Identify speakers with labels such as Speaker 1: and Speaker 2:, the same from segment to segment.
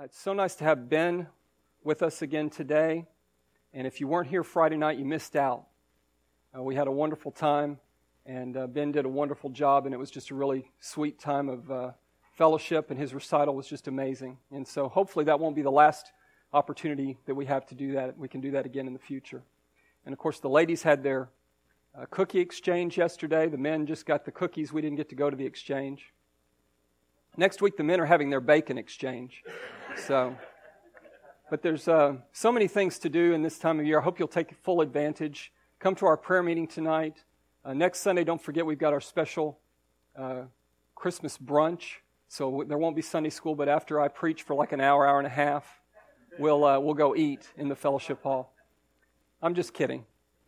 Speaker 1: It's so nice to have Ben with us again today. And if you weren't here Friday night, you missed out. We had a wonderful time, and Ben did a wonderful job, and it was just a really sweet time of fellowship, and his recital was just amazing. And so hopefully that won't be the last opportunity that we have to do that. We can do that again in the future. And of course, the ladies had their cookie exchange yesterday. The men just got the cookies. We didn't get to go to the exchange. Next week, the men are having their bacon exchange. But there's so many things to do in this time of year. I hope you'll take full advantage. Come to our prayer meeting tonight. Next Sunday, don't forget we've got our special Christmas brunch. So there won't be Sunday school, but after I preach for like an hour, hour and a half, we'll go eat in the fellowship hall. I'm just kidding.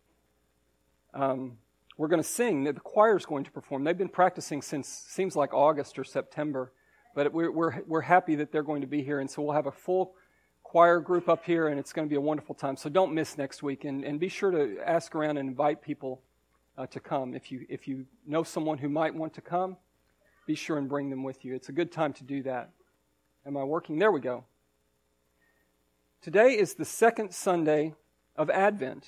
Speaker 1: We're going to sing. The choir's going to perform. They've been practicing since seems like August or September, but we're happy that they're going to be here, and so we'll have a full choir group up here, and it's going to be a wonderful time. So don't miss next week, and be sure to ask around and invite people to come. If you know someone who might want to come, be sure and bring them with you. It's a good time to do that. Am I working? There we go. Today is the second Sunday of Advent.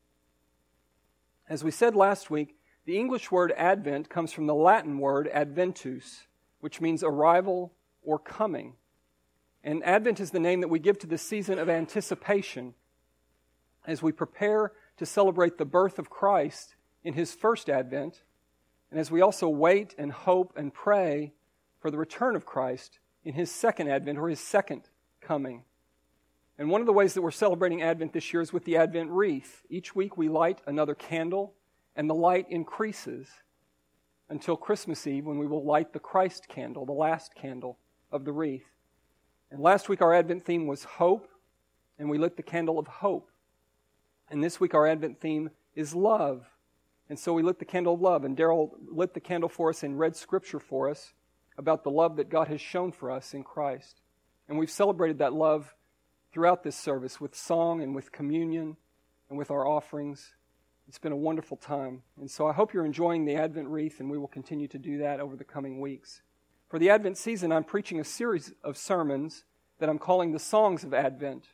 Speaker 1: As we said last week, the English word Advent comes from the Latin word adventus, which means arrival or coming. And Advent is the name that we give to the season of anticipation as we prepare to celebrate the birth of Christ in His first Advent, and as we also wait and hope and pray for the return of Christ in His second Advent or His second coming. And one of the ways that we're celebrating Advent this year is with the Advent wreath. Each week we light another candle, and the light increases until Christmas Eve, when we will light the Christ candle, the last candle of the wreath. And last week our Advent theme was hope, and we lit the candle of hope. And this week our Advent theme is love. And so we lit the candle of love, and Daryl lit the candle for us and read Scripture for us about the love that God has shown for us in Christ. And we've celebrated that love throughout this service with song and with communion and with our offerings. It's been a wonderful time. And so I hope you're enjoying the Advent wreath, and we will continue to do that over the coming weeks. For the Advent season, I'm preaching a series of sermons that I'm calling the Songs of Advent.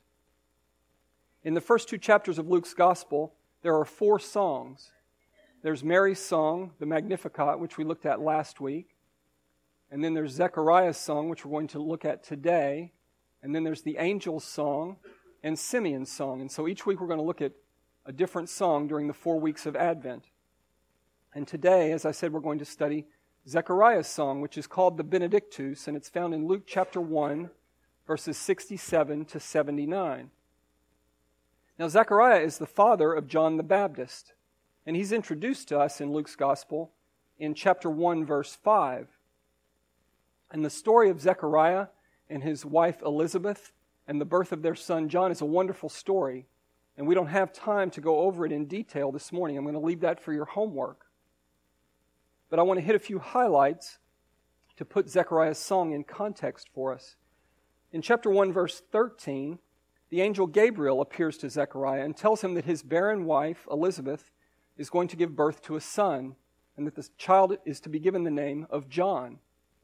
Speaker 1: In the first two chapters of Luke's Gospel, there are 4 songs. There's Mary's song, the Magnificat, which we looked at last week. And then there's Zechariah's song, which we're going to look at today. And then there's the angel's song and Simeon's song. And so each week we're going to look at a different song during the 4 weeks of Advent. And today, as I said, we're going to study Zechariah's song, which is called the Benedictus, and it's found in Luke chapter 1, verses 67 to 79. Now, Zechariah is the father of John the Baptist, and he's introduced to us in Luke's Gospel in chapter 1, verse 5. And the story of Zechariah and his wife Elizabeth and the birth of their son John is a wonderful story, and we don't have time to go over it in detail this morning. I'm going to leave that for your homework. But I want to hit a few highlights to put Zechariah's song in context for us. In chapter 1, verse 13, the angel Gabriel appears to Zechariah and tells him that his barren wife, Elizabeth, is going to give birth to a son, and that this child is to be given the name of John.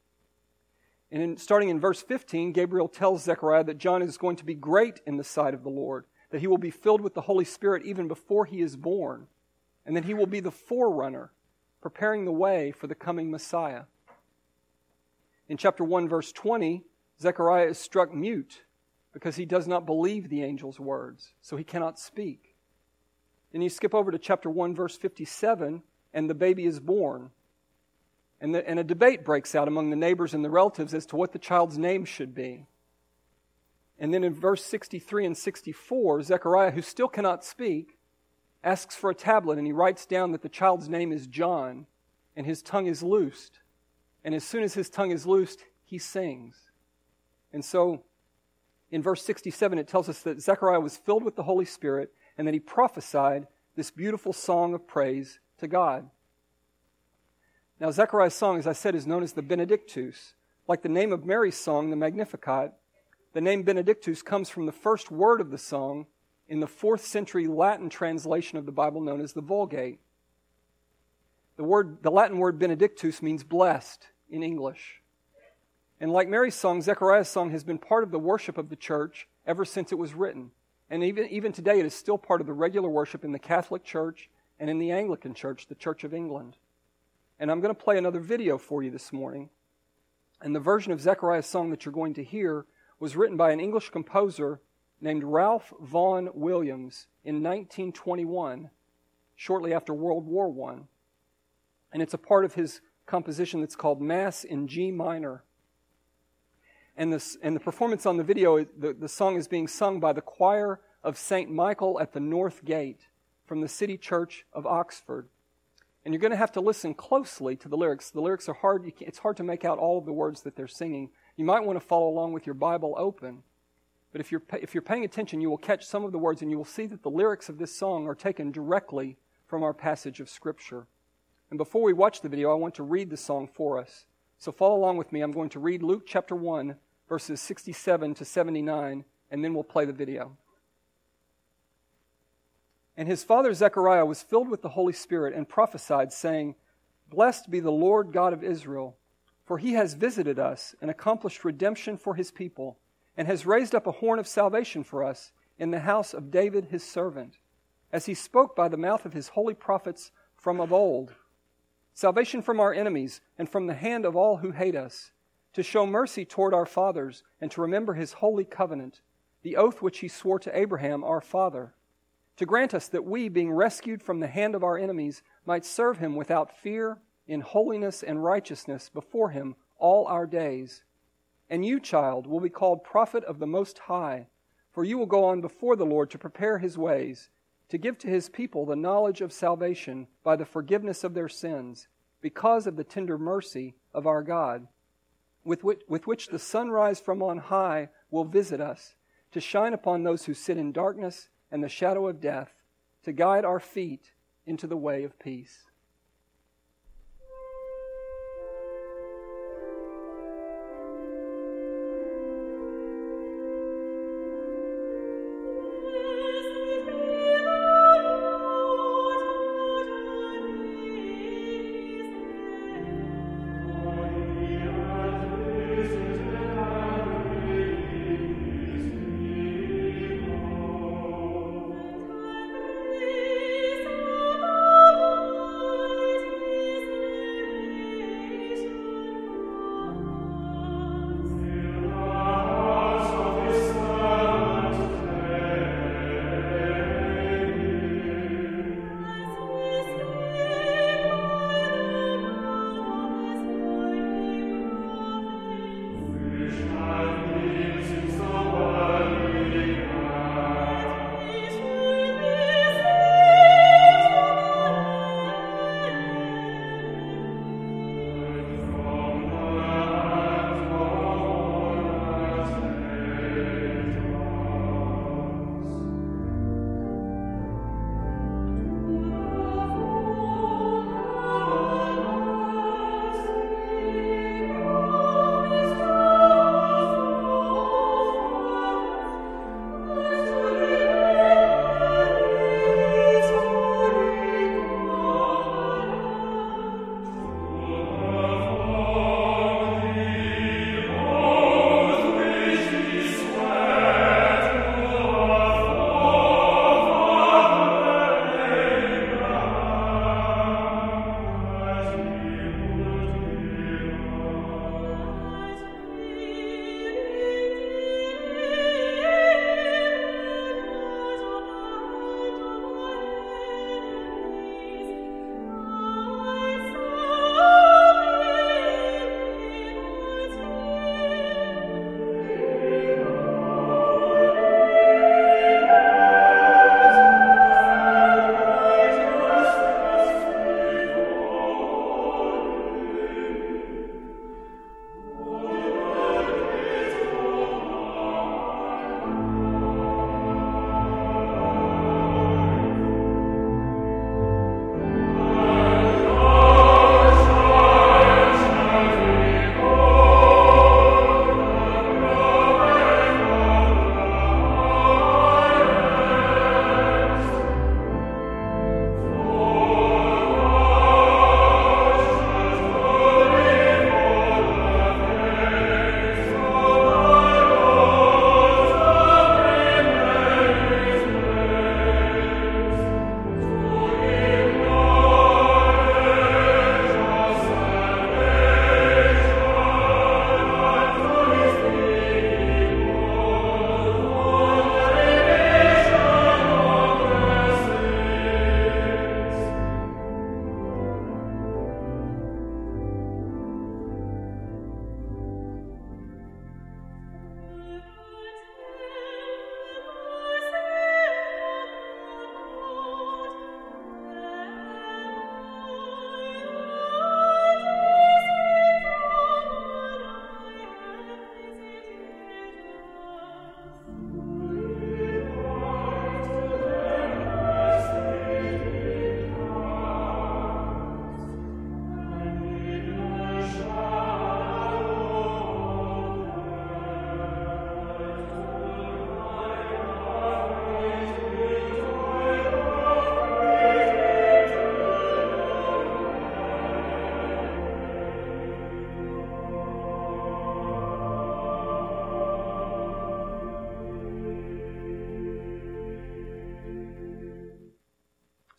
Speaker 1: And starting in verse 15, Gabriel tells Zechariah that John is going to be great in the sight of the Lord, that he will be filled with the Holy Spirit even before he is born, and that he will be the forerunner, preparing the way for the coming Messiah. In chapter 1, verse 20, Zechariah is struck mute because he does not believe the angel's words, so he cannot speak. Then you skip over to chapter 1, verse 57, and the baby is born. And a debate breaks out among the neighbors and the relatives as to what the child's name should be. And then in verse 63 and 64, Zechariah, who still cannot speak, asks for a tablet, and he writes down that the child's name is John, and his tongue is loosed. And as soon as his tongue is loosed, he sings. And so, in verse 67, it tells us that Zechariah was filled with the Holy Spirit, and that he prophesied this beautiful song of praise to God. Now, Zechariah's song, as I said, is known as the Benedictus. Like the name of Mary's song, the Magnificat, the name Benedictus comes from the first word of the song in the 4th century Latin translation of the Bible known as the Vulgate. The Latin word Benedictus means blessed in English. And like Mary's song, Zechariah's song has been part of the worship of the church ever since it was written. And even today, it is still part of the regular worship in the Catholic Church and in the Anglican Church, the Church of England. And I'm going to play another video for you this morning. And the version of Zechariah's song that you're going to hear was written by an English composer named Ralph Vaughan Williams in 1921, shortly after World War I. And it's a part of his composition that's called Mass in G minor. And the performance on the video, the song is being sung by the choir of St. Michael at the North Gate from the City Church of Oxford. And you're going to have to listen closely to the lyrics. The lyrics are hard. It's hard to make out all of the words that they're singing. You might want to follow along with your Bible open. But if you're paying attention, you will catch some of the words, and you will see that the lyrics of this song are taken directly from our passage of Scripture. And before we watch the video, I want to read the song for us. So follow along with me. I'm going to read Luke chapter 1, verses 67 to 79, and then we'll play the video. And his father Zechariah was filled with the Holy Spirit and prophesied, saying, Blessed be the Lord God of Israel, for he has visited us and accomplished redemption for his people, and has raised up a horn of salvation for us in the house of David his servant, as he spoke by the mouth of his holy prophets from of old. Salvation from our enemies and from the hand of all who hate us, to show mercy toward our fathers and to remember his holy covenant, the oath which he swore to Abraham our father, to grant us that we, being rescued from the hand of our enemies, might serve him without fear, in holiness and righteousness before him all our days. And you, child, will be called prophet of the Most High, for you will go on before the Lord to prepare his ways, to give to his people the knowledge of salvation by the forgiveness of their sins, because of the tender mercy of our God, with which the sunrise from on high will visit us, to shine upon those who sit in darkness and the shadow of death, to guide our feet into the way of peace.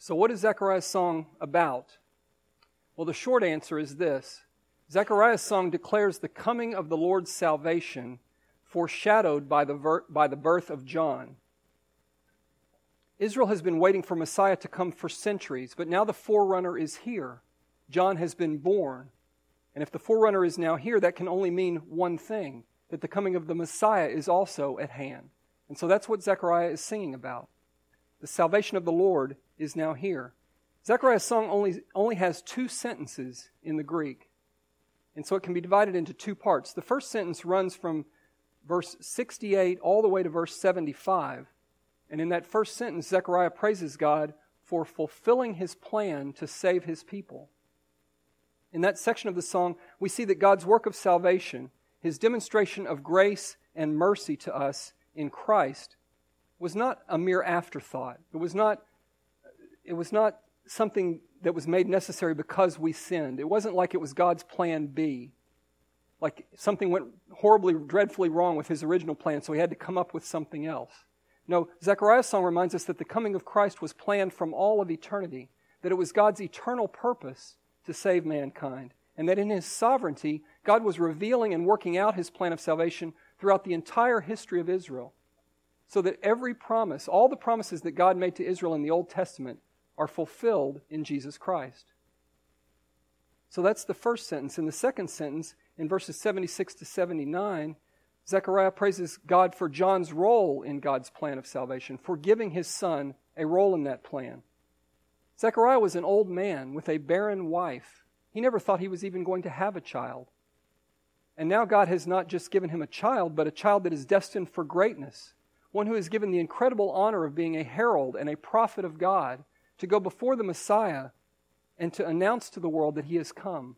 Speaker 1: So what is Zechariah's song about? Well, the short answer is this. Zechariah's song declares the coming of the Lord's salvation, foreshadowed by the birth of John. Israel has been waiting for Messiah to come for centuries, but now the forerunner is here. John has been born. And if the forerunner is now here, that can only mean one thing, that the coming of the Messiah is also at hand. And so that's what Zechariah is singing about. The salvation of the Lord is now here. Zechariah's song only has 2 sentences in the Greek. And so it can be divided into 2 parts. The first sentence runs from verse 68 all the way to verse 75. And in that first sentence, Zechariah praises God for fulfilling His plan to save His people. In that section of the song, we see that God's work of salvation, His demonstration of grace and mercy to us in Christ, was not a mere afterthought. It was not something that was made necessary because we sinned. It wasn't like it was God's plan B. Like something went horribly, dreadfully wrong with His original plan, so He had to come up with something else. No, Zechariah's song reminds us that the coming of Christ was planned from all of eternity, that it was God's eternal purpose to save mankind, and that in His sovereignty, God was revealing and working out His plan of salvation throughout the entire history of Israel, so that every promise, all the promises that God made to Israel in the Old Testament, are fulfilled in Jesus Christ. So that's the first sentence. In the second sentence, in verses 76 to 79, Zechariah praises God for John's role in God's plan of salvation, for giving his son a role in that plan. Zechariah was an old man with a barren wife. He never thought he was even going to have a child. And now God has not just given him a child, but a child that is destined for greatness, one who is given the incredible honor of being a herald and a prophet of God, to go before the Messiah and to announce to the world that He has come.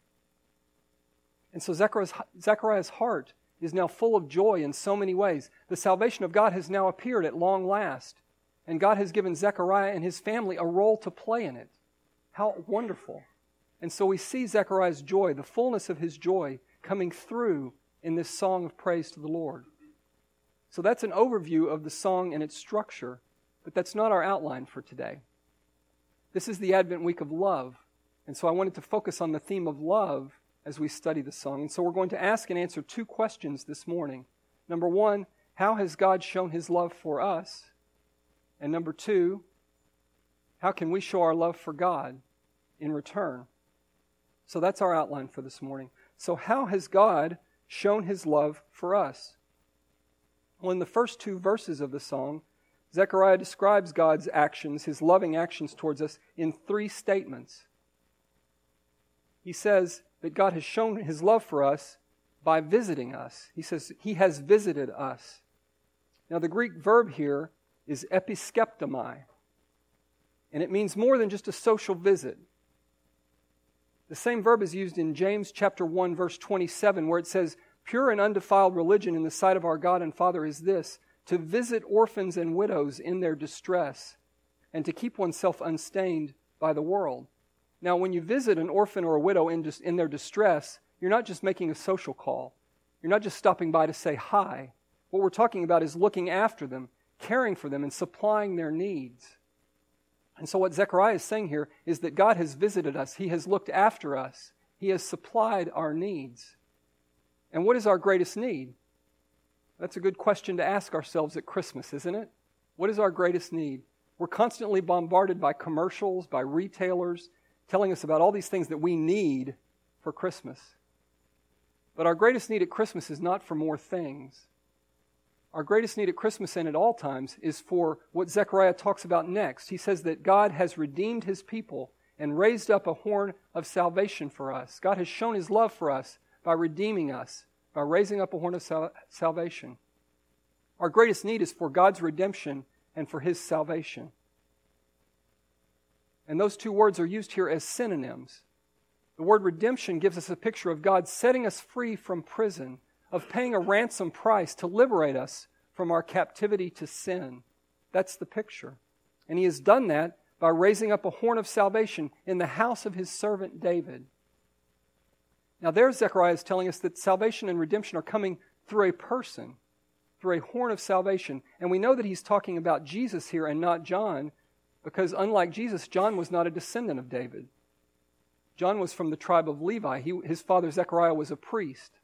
Speaker 1: And so Zechariah's heart is now full of joy in so many ways. The salvation of God has now appeared at long last, and God has given Zechariah and his family a role to play in it. How wonderful. And so we see Zechariah's joy, the fullness of his joy, coming through in this song of praise to the Lord. So that's an overview of the song and its structure, but that's not our outline for today. This is the Advent week of love, and so I wanted to focus on the theme of love as we study the song. And so we're going to ask and answer 2 questions this morning. Number 1, how has God shown His love for us? And number 2, how can we show our love for God in return? So that's our outline for this morning. So how has God shown His love for us? Well, in the first 2 verses of the song, Zechariah describes God's actions, His loving actions towards us, in 3 statements. He says that God has shown His love for us by visiting us. He says He has visited us. Now the Greek verb here is episkeptomai, and it means more than just a social visit. The same verb is used in James chapter 1, verse 27, where it says, "Pure and undefiled religion in the sight of our God and Father is this, to visit orphans and widows in their distress, and to keep oneself unstained by the world." Now, when you visit an orphan or a widow in their distress, you're not just making a social call. You're not just stopping by to say hi. What we're talking about is looking after them, caring for them, and supplying their needs. And so what Zechariah is saying here is that God has visited us. He has looked after us. He has supplied our needs. And what is our greatest need? That's a good question to ask ourselves at Christmas, isn't it? What is our greatest need? We're constantly bombarded by commercials, by retailers, telling us about all these things that we need for Christmas. But our greatest need at Christmas is not for more things. Our greatest need at Christmas and at all times is for what Zechariah talks about next. He says that God has redeemed His people and raised up a horn of salvation for us. God has shown His love for us by redeeming us, by raising up a horn of salvation. Our greatest need is for God's redemption and for His salvation. And those 2 words are used here as synonyms. The word redemption gives us a picture of God setting us free from prison, of paying a ransom price to liberate us from our captivity to sin. That's the picture. And He has done that by raising up a horn of salvation in the house of His servant David. Now there Zechariah is telling us that salvation and redemption are coming through a person, through a horn of salvation. And we know that he's talking about Jesus here and not John, because unlike Jesus, John was not a descendant of David. John was from the tribe of Levi. His father Zechariah was a priest.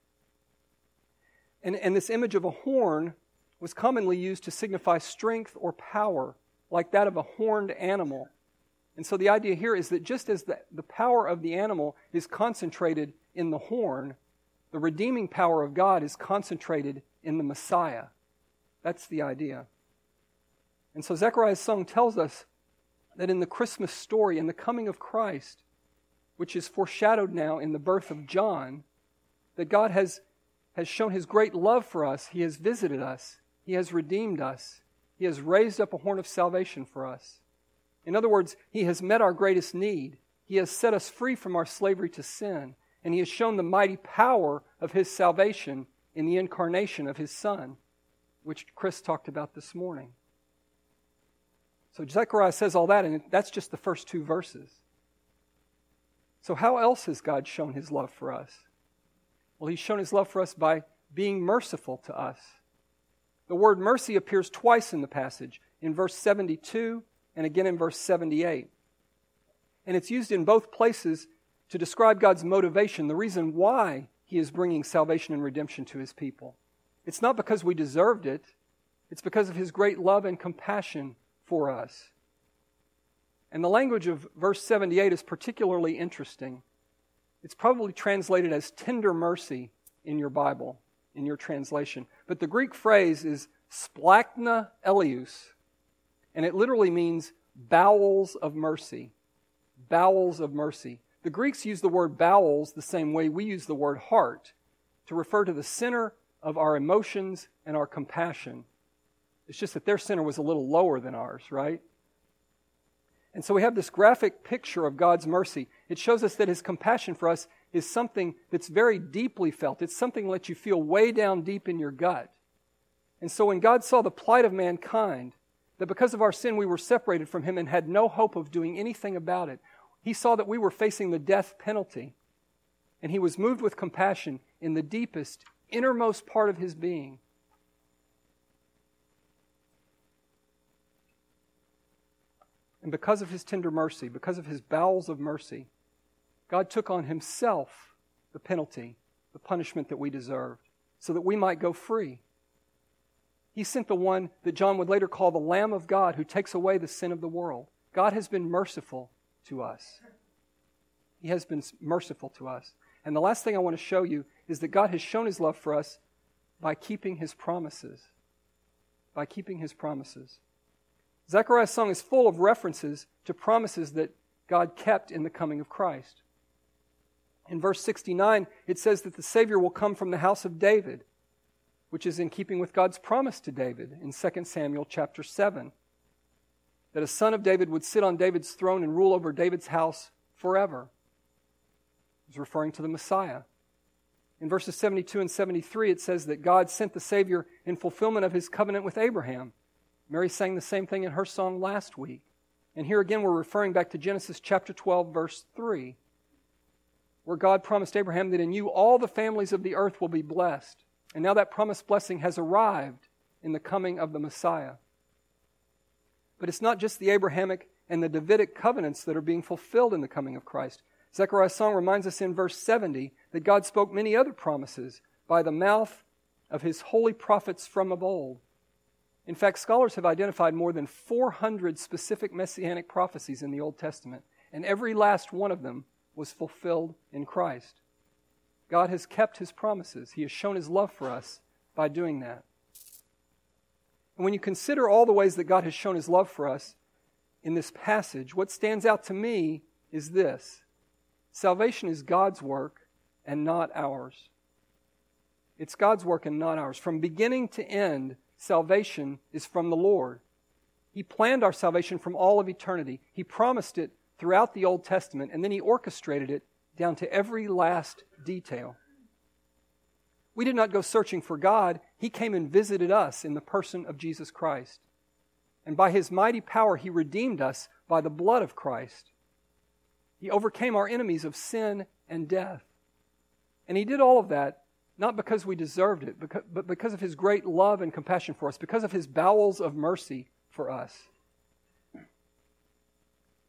Speaker 1: And this image of a horn was commonly used to signify strength or power, like that of a horned animal. And so the idea here is that just as the power of the animal is concentrated in the horn, the redeeming power of God is concentrated in the Messiah. That's the idea. And so Zechariah's song tells us that in the Christmas story, in the coming of Christ, which is foreshadowed now in the birth of John, that God has shown His great love for us. He has visited us. He has redeemed us. He has raised up a horn of salvation for us. In other words, He has met our greatest need. He has set us free from our slavery to sin. And He has shown the mighty power of His salvation in the incarnation of His Son, which Chris talked about this morning. So Zechariah says all that, and that's just the first 2 verses. So how else has God shown His love for us? Well, He's shown His love for us by being merciful to us. The word mercy appears twice in the passage, in verse 72 and again in verse 78. And it's used in both places to describe God's motivation, the reason why He is bringing salvation and redemption to His people. It's not because we deserved it. It's because of His great love and compassion for us. And the language of verse 78 is particularly interesting. It's probably translated as tender mercy in your Bible, in your translation. But the Greek phrase is splachna eleus, and it literally means bowels of mercy. Bowels of mercy. The Greeks use the word bowels the same way we use the word heart, to refer to the center of our emotions and our compassion. It's just that their center was a little lower than ours, right? And so we have this graphic picture of God's mercy. It shows us that His compassion for us is something that's very deeply felt. It's something that lets you feel way down deep in your gut. And so when God saw the plight of mankind, that because of our sin we were separated from Him and had no hope of doing anything about it, He saw that we were facing the death penalty. And He was moved with compassion in the deepest, innermost part of His being. And because of His tender mercy, because of His bowels of mercy, God took on Himself the penalty, the punishment that we deserved, so that we might go free. He sent the one that John would later call the Lamb of God who takes away the sin of the world. God has been merciful to us. He has been merciful to us. And the last thing I want to show you is that God has shown His love for us by keeping His promises. By keeping His promises. Zechariah's song is full of references to promises that God kept in the coming of Christ. In verse 69, it says that the Savior will come from the house of David, which is in keeping with God's promise to David in 2 Samuel chapter 7, that a son of David would sit on David's throne and rule over David's house forever. He's referring to the Messiah. In verses 72 and 73, it says that God sent the Savior in fulfillment of His covenant with Abraham. Mary sang the same thing in her song last week. And here again we're referring back to Genesis chapter 12, verse 3, where God promised Abraham that in you all the families of the earth will be blessed. And now that promised blessing has arrived in the coming of the Messiah. But it's not just the Abrahamic and the Davidic covenants that are being fulfilled in the coming of Christ. Zechariah's song reminds us in verse 70 that God spoke many other promises by the mouth of His holy prophets from of old. In fact, scholars have identified more than 400 specific messianic prophecies in the Old Testament, and every last one of them was fulfilled in Christ. God has kept His promises. He has shown His love for us by doing that. And when you consider all the ways that God has shown His love for us in this passage, what stands out to me is this: salvation is God's work and not ours. It's God's work and not ours. From beginning to end, salvation is from the Lord. He planned our salvation from all of eternity. He promised it throughout the Old Testament, and then He orchestrated it down to every last detail. We did not go searching for God. He came and visited us in the person of Jesus Christ. And by His mighty power, He redeemed us by the blood of Christ. He overcame our enemies of sin and death. And He did all of that not because we deserved it, but because of His great love and compassion for us, because of His bowels of mercy for us.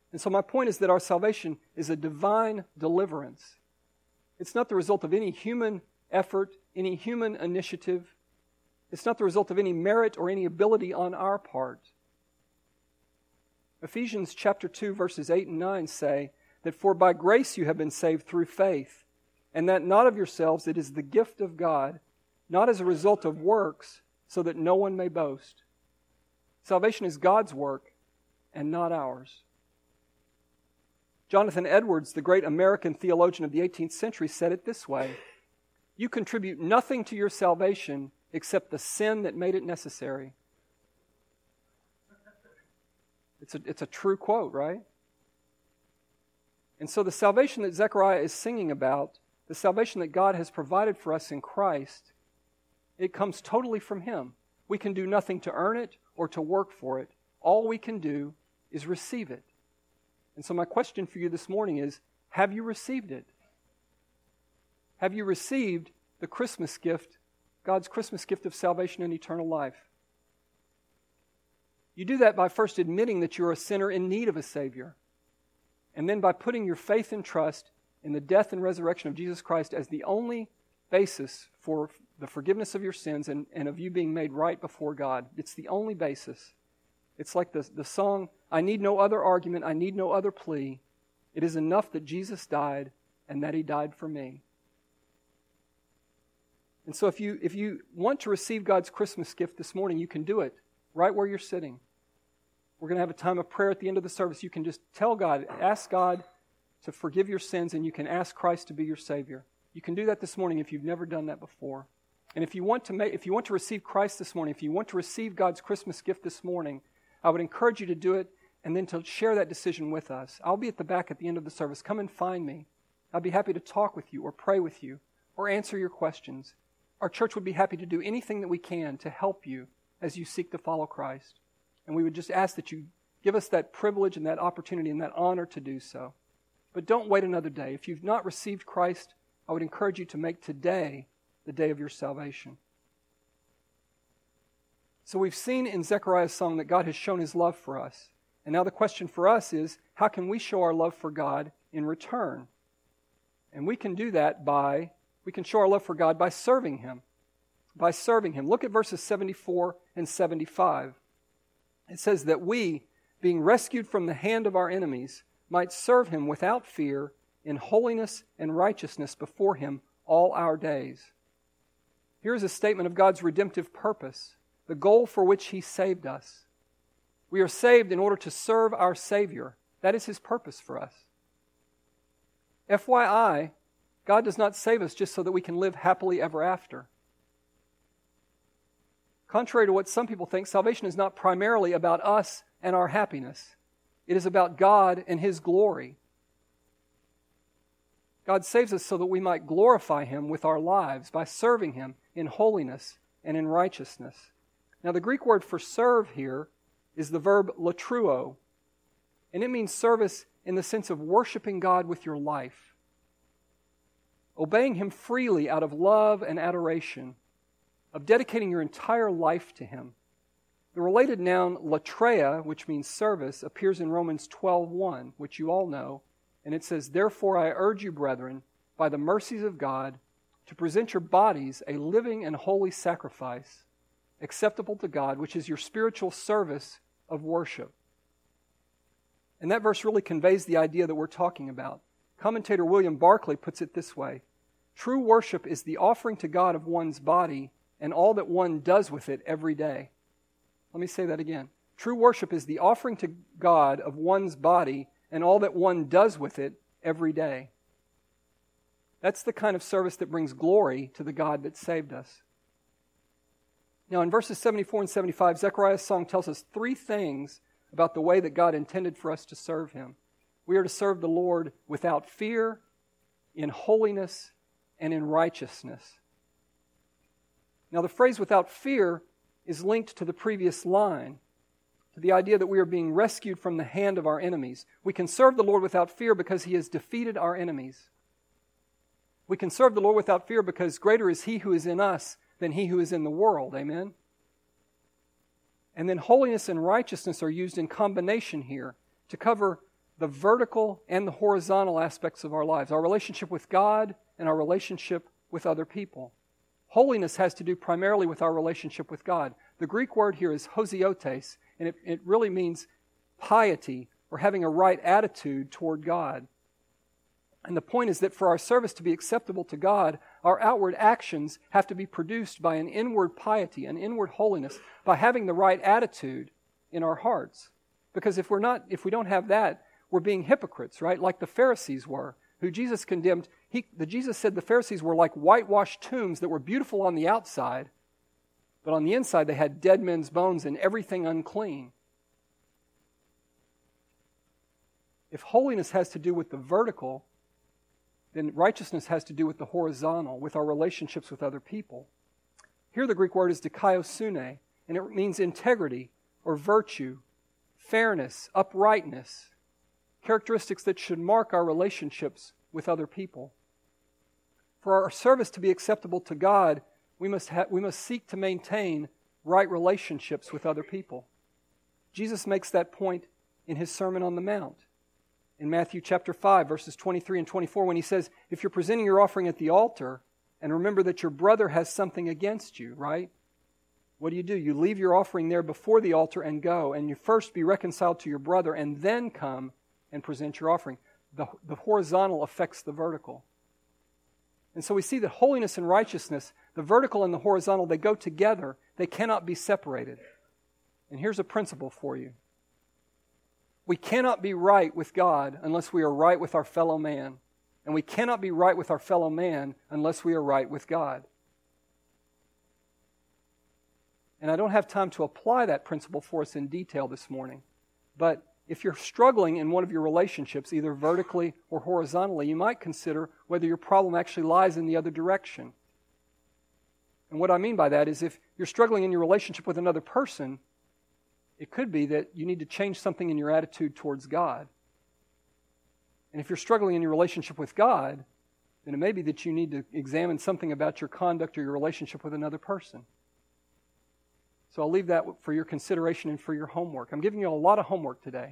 Speaker 1: And so my point is that our salvation is a divine deliverance. It's not the result of any human effort, any human initiative. It's not the result of any merit or any ability on our part. Ephesians chapter 2, verses 8 and 9 say that for by grace you have been saved through faith, and that not of yourselves, it is the gift of God, not as a result of works, so that no one may boast. Salvation is God's work and not ours. Jonathan Edwards, the great American theologian of the 18th century, said it this way: you contribute nothing to your salvation except the sin that made it necessary. It's a true quote, right? And so the salvation that Zechariah is singing about, the salvation that God has provided for us in Christ, it comes totally from Him. We can do nothing to earn it or to work for it. All we can do is receive it. And so my question for you this morning is, have you received it? Have you received the Christmas gift, God's Christmas gift of salvation and eternal life? You do that by first admitting that you're a sinner in need of a Savior, and then by putting your faith and trust in the death and resurrection of Jesus Christ as the only basis for the forgiveness of your sins and of you being made right before God. It's the only basis. It's like the song, I need no other argument, I need no other plea. It is enough that Jesus died and that He died for me. And so if you want to receive God's Christmas gift this morning, you can do it right where you're sitting. We're going to have a time of prayer at the end of the service. You can just tell God, ask God to forgive your sins, and you can ask Christ to be your Savior. You can do that this morning if you've never done that before. And if you want to receive Christ this morning, if you want to receive God's Christmas gift this morning, I would encourage you to do it and then to share that decision with us. I'll be at the back at the end of the service. Come and find me. I'll be happy to talk with you or pray with you or answer your questions. Our church would be happy to do anything that we can to help you as you seek to follow Christ. And we would just ask that you give us that privilege and that opportunity and that honor to do so. But don't wait another day. If you've not received Christ, I would encourage you to make today the day of your salvation. So we've seen in Zechariah's song that God has shown His love for us. And now the question for us is, how can we show our love for God in return? And we can do that we can show our love for God by serving Him. By serving Him. Look at verses 74 and 75. It says that we, being rescued from the hand of our enemies, might serve Him without fear in holiness and righteousness before Him all our days. Here is a statement of God's redemptive purpose, the goal for which He saved us. We are saved in order to serve our Savior. That is His purpose for us. FYI, God does not save us just so that we can live happily ever after. Contrary to what some people think, salvation is not primarily about us and our happiness. It is about God and His glory. God saves us so that we might glorify Him with our lives by serving Him in holiness and in righteousness. Now, the Greek word for serve here is the verb latruo, and it means service in the sense of worshiping God with your life, obeying Him freely out of love and adoration, of dedicating your entire life to Him. The related noun latreia, which means service, appears in Romans 12:1, which you all know, and it says, "Therefore I urge you, brethren, by the mercies of God, to present your bodies a living and holy sacrifice, acceptable to God, which is your spiritual service of worship." And that verse really conveys the idea that we're talking about. Commentator William Barclay puts it this way: true worship is the offering to God of one's body and all that one does with it every day. Let me say that again. True worship is the offering to God of one's body and all that one does with it every day. That's the kind of service that brings glory to the God that saved us. Now, in verses 74 and 75, Zechariah's song tells us three things about the way that God intended for us to serve Him. We are to serve the Lord without fear, in holiness, and in righteousness. Now, the phrase "without fear" is linked to the previous line, to the idea that we are being rescued from the hand of our enemies. We can serve the Lord without fear because He has defeated our enemies. We can serve the Lord without fear because greater is He who is in us than he who is in the world. Amen? And then holiness and righteousness are used in combination here to cover the vertical and the horizontal aspects of our lives, our relationship with God and our relationship with other people. Holiness has to do primarily with our relationship with God. The Greek word here is hosiotes, and it really means piety or having a right attitude toward God. And the point is that for our service to be acceptable to God, our outward actions have to be produced by an inward piety, an inward holiness, by having the right attitude in our hearts. Because if we don't have that, we're being hypocrites, right? Like the Pharisees were, who Jesus condemned. Jesus said the Pharisees were like whitewashed tombs that were beautiful on the outside, but on the inside they had dead men's bones and everything unclean. If holiness has to do with the vertical, then righteousness has to do with the horizontal, with our relationships with other people. Here the Greek word is dikaiosune, and it means integrity or virtue, fairness, uprightness, characteristics that should mark our relationships with other people. For our service to be acceptable to God, we must seek to maintain right relationships with other people. Jesus makes that point in his Sermon on the Mount. In Matthew chapter 5, verses 23 and 24, when he says, if you're presenting your offering at the altar, and remember that your brother has something against you, right? What do? You leave your offering there before the altar and go, and you first be reconciled to your brother, and then come and present your offering. The horizontal affects the vertical. And so we see that holiness and righteousness, the vertical and the horizontal, they go together. They cannot be separated. And here's a principle for you. We cannot be right with God unless we are right with our fellow man. And we cannot be right with our fellow man unless we are right with God. And I don't have time to apply that principle for us in detail this morning. But if you're struggling in one of your relationships, either vertically or horizontally, you might consider whether your problem actually lies in the other direction. And what I mean by that is if you're struggling in your relationship with another person, it could be that you need to change something in your attitude towards God. And if you're struggling in your relationship with God, then it may be that you need to examine something about your conduct or your relationship with another person. So I'll leave that for your consideration and for your homework. I'm giving you a lot of homework today.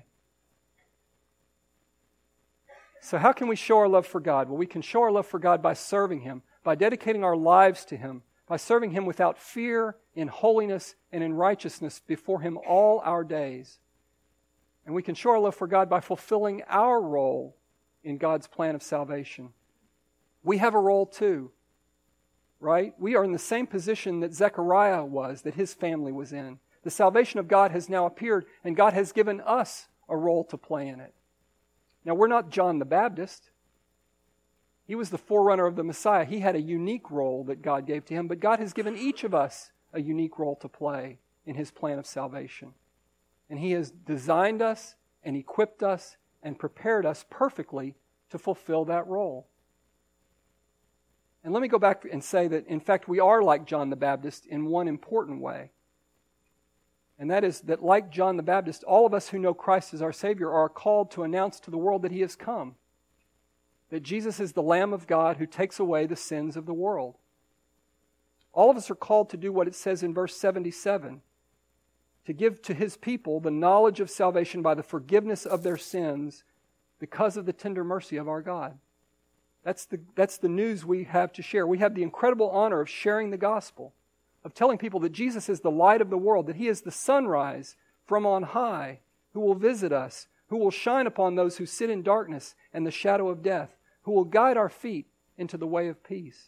Speaker 1: So how can we show our love for God? Well, we can show our love for God by serving Him, by dedicating our lives to Him, by serving Him without fear, in holiness, and in righteousness before Him all our days. And we can show our love for God by fulfilling our role in God's plan of salvation. We have a role too, right? We are in the same position that Zechariah was, that his family was in. The salvation of God has now appeared, and God has given us a role to play in it. Now, we're not John the Baptist. He was the forerunner of the Messiah. He had a unique role that God gave to him, but God has given each of us a unique role to play in His plan of salvation. And He has designed us and equipped us and prepared us perfectly to fulfill that role. And let me go back and say that, in fact, we are like John the Baptist in one important way. And that is that, like John the Baptist, all of us who know Christ as our Savior are called to announce to the world that He has come. That Jesus is the Lamb of God who takes away the sins of the world. All of us are called to do what it says in verse 77, to give to His people the knowledge of salvation by the forgiveness of their sins because of the tender mercy of our God. That's the news we have to share. We have the incredible honor of sharing the gospel, of telling people that Jesus is the light of the world, that He is the sunrise from on high, who will visit us, who will shine upon those who sit in darkness and the shadow of death, who will guide our feet into the way of peace.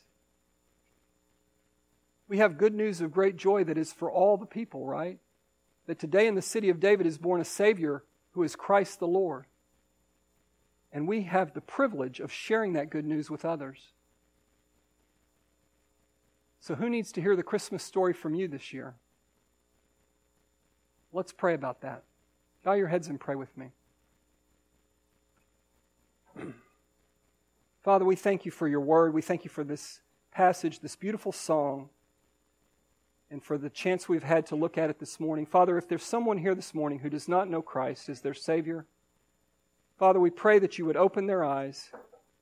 Speaker 1: We have good news of great joy that is for all the people, right? That today in the city of David is born a Savior who is Christ the Lord. And we have the privilege of sharing that good news with others. So who needs to hear the Christmas story from you this year? Let's pray about that. Bow your heads and pray with me. Father, we thank You for Your word. We thank You for this passage, this beautiful song, and for the chance we've had to look at it this morning. Father, if there's someone here this morning who does not know Christ as their Savior, Father, we pray that You would open their eyes,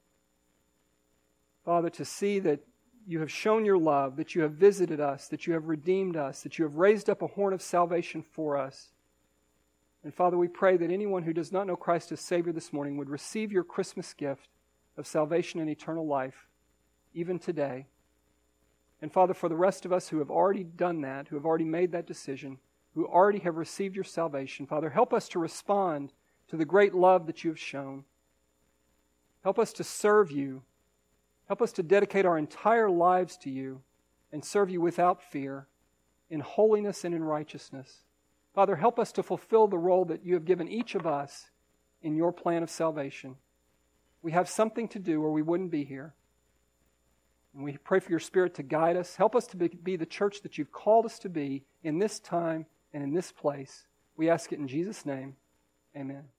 Speaker 1: Father, to see that You have shown Your love, that You have visited us, that You have redeemed us, that You have raised up a horn of salvation for us. And Father, we pray that anyone who does not know Christ as Savior this morning would receive your Christmas gift of salvation and eternal life, even today. And Father, for the rest of us who have already done that, who have already made that decision, who already have received your salvation, Father, help us to respond to the great love that you have shown. Help us to serve you. Help us to dedicate our entire lives to you and serve you without fear, in holiness and in righteousness. Father, help us to fulfill the role that you have given each of us in your plan of salvation. We have something to do or we wouldn't be here. And we pray for your Spirit to guide us. Help us to be the church that you've called us to be in this time and in this place. We ask it in Jesus' name. Amen.